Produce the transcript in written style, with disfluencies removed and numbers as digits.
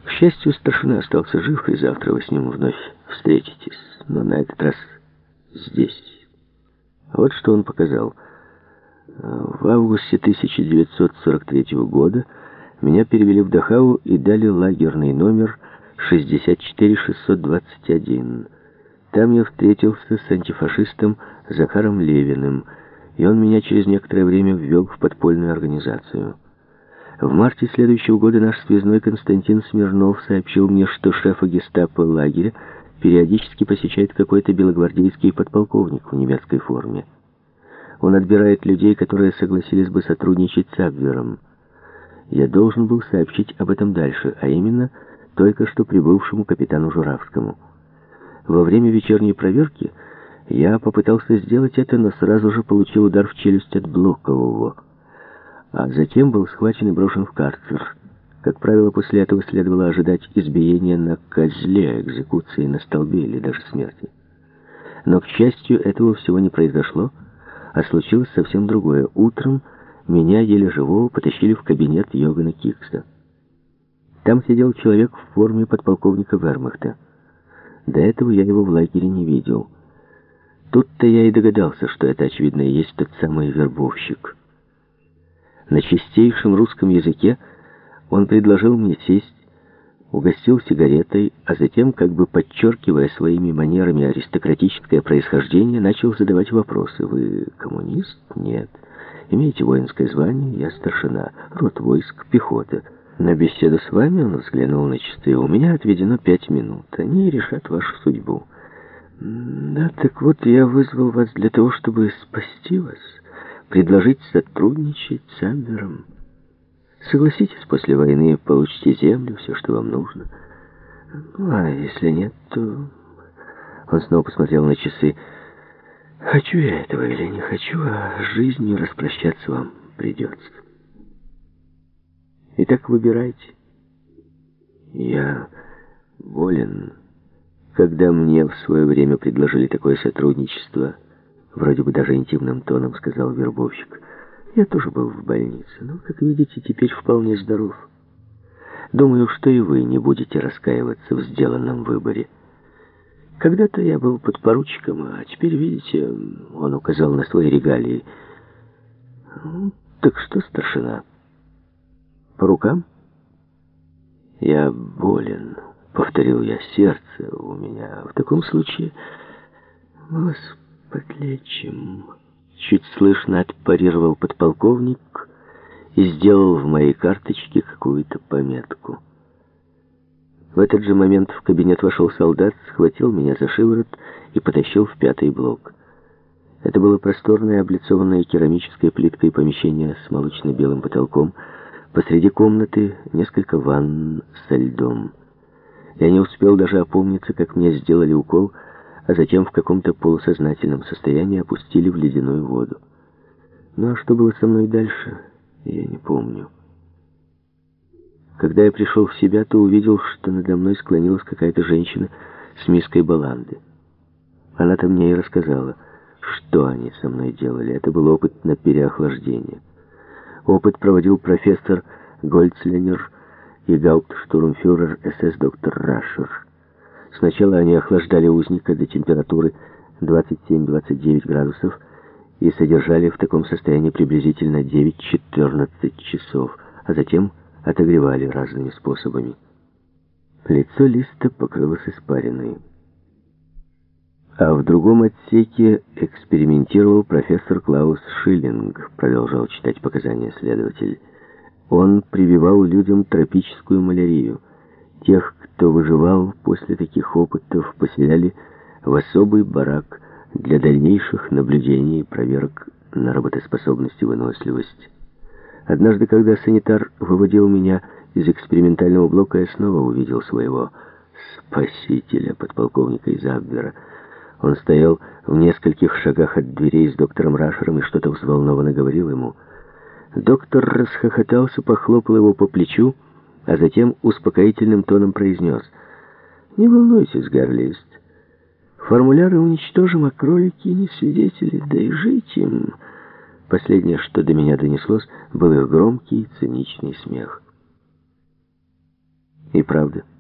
К счастью, старшина остался жив, и завтра вы с ним вновь встретитесь, но на этот раз здесь. Вот что он показал. В августе 1943 года меня перевели в Дахау и дали лагерный номер 64621. Там я встретился с антифашистом Захаром Левиным, и он меня через некоторое время ввел в подпольную организацию. В марте следующего года наш связной Константин Смирнов сообщил мне, что шефа гестапо лагеря периодически посещает какой-то белогвардейский подполковник в немецкой форме. Он отбирает людей, которые согласились бы сотрудничать с Абвером. Я должен был сообщить об этом дальше, а именно только что прибывшему капитану Журавскому. Во время вечерней проверки я попытался сделать это, но сразу же получил удар в челюсть от Блокового, а затем был схвачен и брошен в карцер. Как правило, после этого следовало ожидать избиения на козле, экзекуции на столбе или даже смерти. Но, к счастью, этого всего не произошло, а случилось совсем другое. Утром меня, еле живого, потащили в кабинет Йогана Кикса. Там сидел человек в форме подполковника вермахта. До этого я его в лагере не видел. Тут-то я и догадался, что это, очевидно, и есть тот самый вербовщик. На чистейшем русском языке он предложил мне сесть, угостил сигаретой, а затем, как бы подчеркивая своими манерами аристократическое происхождение, начал задавать вопросы. «Вы коммунист?» «Нет». «Имеете воинское звание?» «Я старшина. Род войск, пехота». «На беседу с вами?» — он взглянул на часы. «У меня отведено 5 минут. Они решат вашу судьбу». «Да, так вот, я вызвал вас для того, чтобы спасти вас, предложить сотрудничать с Абвером. Согласитесь, после войны получите землю, все, что вам нужно. Ну, а если нет, то...» Он снова посмотрел на часы. «Хочу я этого или не хочу, а с жизнью распрощаться вам придется. Итак, выбирайте. Я волен. Когда мне в свое время предложили такое сотрудничество, вроде бы даже интимным тоном сказал вербовщик, я тоже был в больнице, но, как видите, теперь вполне здоров. Думаю, что и вы не будете раскаиваться в сделанном выборе. Когда-то я был подпоручиком, а теперь, видите, он указал на свои регалии. Ну, так что, старшина, по рукам?» «Я болен», — повторил я, — «сердце у меня. В таком случае мы вас подлечим». Чуть слышно отпарировал подполковник и сделал в моей карточке какую-то пометку. В этот же момент в кабинет вошел солдат, схватил меня за шиворот и потащил в 5-й блок. Это было просторное, облицованное керамической плиткой помещение с молочно-белым потолком. Посреди комнаты несколько ванн со льдом. Я не успел даже опомниться, как мне сделали укол, а затем в каком-то полусознательном состоянии опустили в ледяную воду. Ну а что было со мной дальше, я не помню. Когда я пришел в себя, то увидел, что надо мной склонилась какая-то женщина с миской баланды. Она-то мне и рассказала, что они со мной делали. Это был опыт на переохлаждение. Опыт проводил профессор Гольцлянер и гауптштурмфюрер СС доктор Рашер. Сначала они охлаждали узника до температуры 27-29 градусов и содержали в таком состоянии приблизительно 9-14 часов, а затем отогревали разными способами. Лицо Листа покрылось испариной. А в другом отсеке экспериментировал профессор Клаус Шиллинг, продолжал читать показания следователь. Он прививал людям тропическую малярию. Тех, кто выживал после таких опытов, поселяли в особый барак для дальнейших наблюдений и проверок на работоспособность и выносливость. Однажды, когда санитар выводил меня из экспериментального блока, я снова увидел своего спасителя, подполковника из Абвера. Он стоял в нескольких шагах от дверей с доктором Рашером и что-то взволнованно говорил ему. Доктор расхохотался, похлопал его по плечу, а затем успокоительным тоном произнес: «Не волнуйтесь, Гарлист. Формуляры уничтожим, а кролики не свидетели, да и жить им». Последнее, что до меня донеслось, был их громкий и циничный смех. И правда.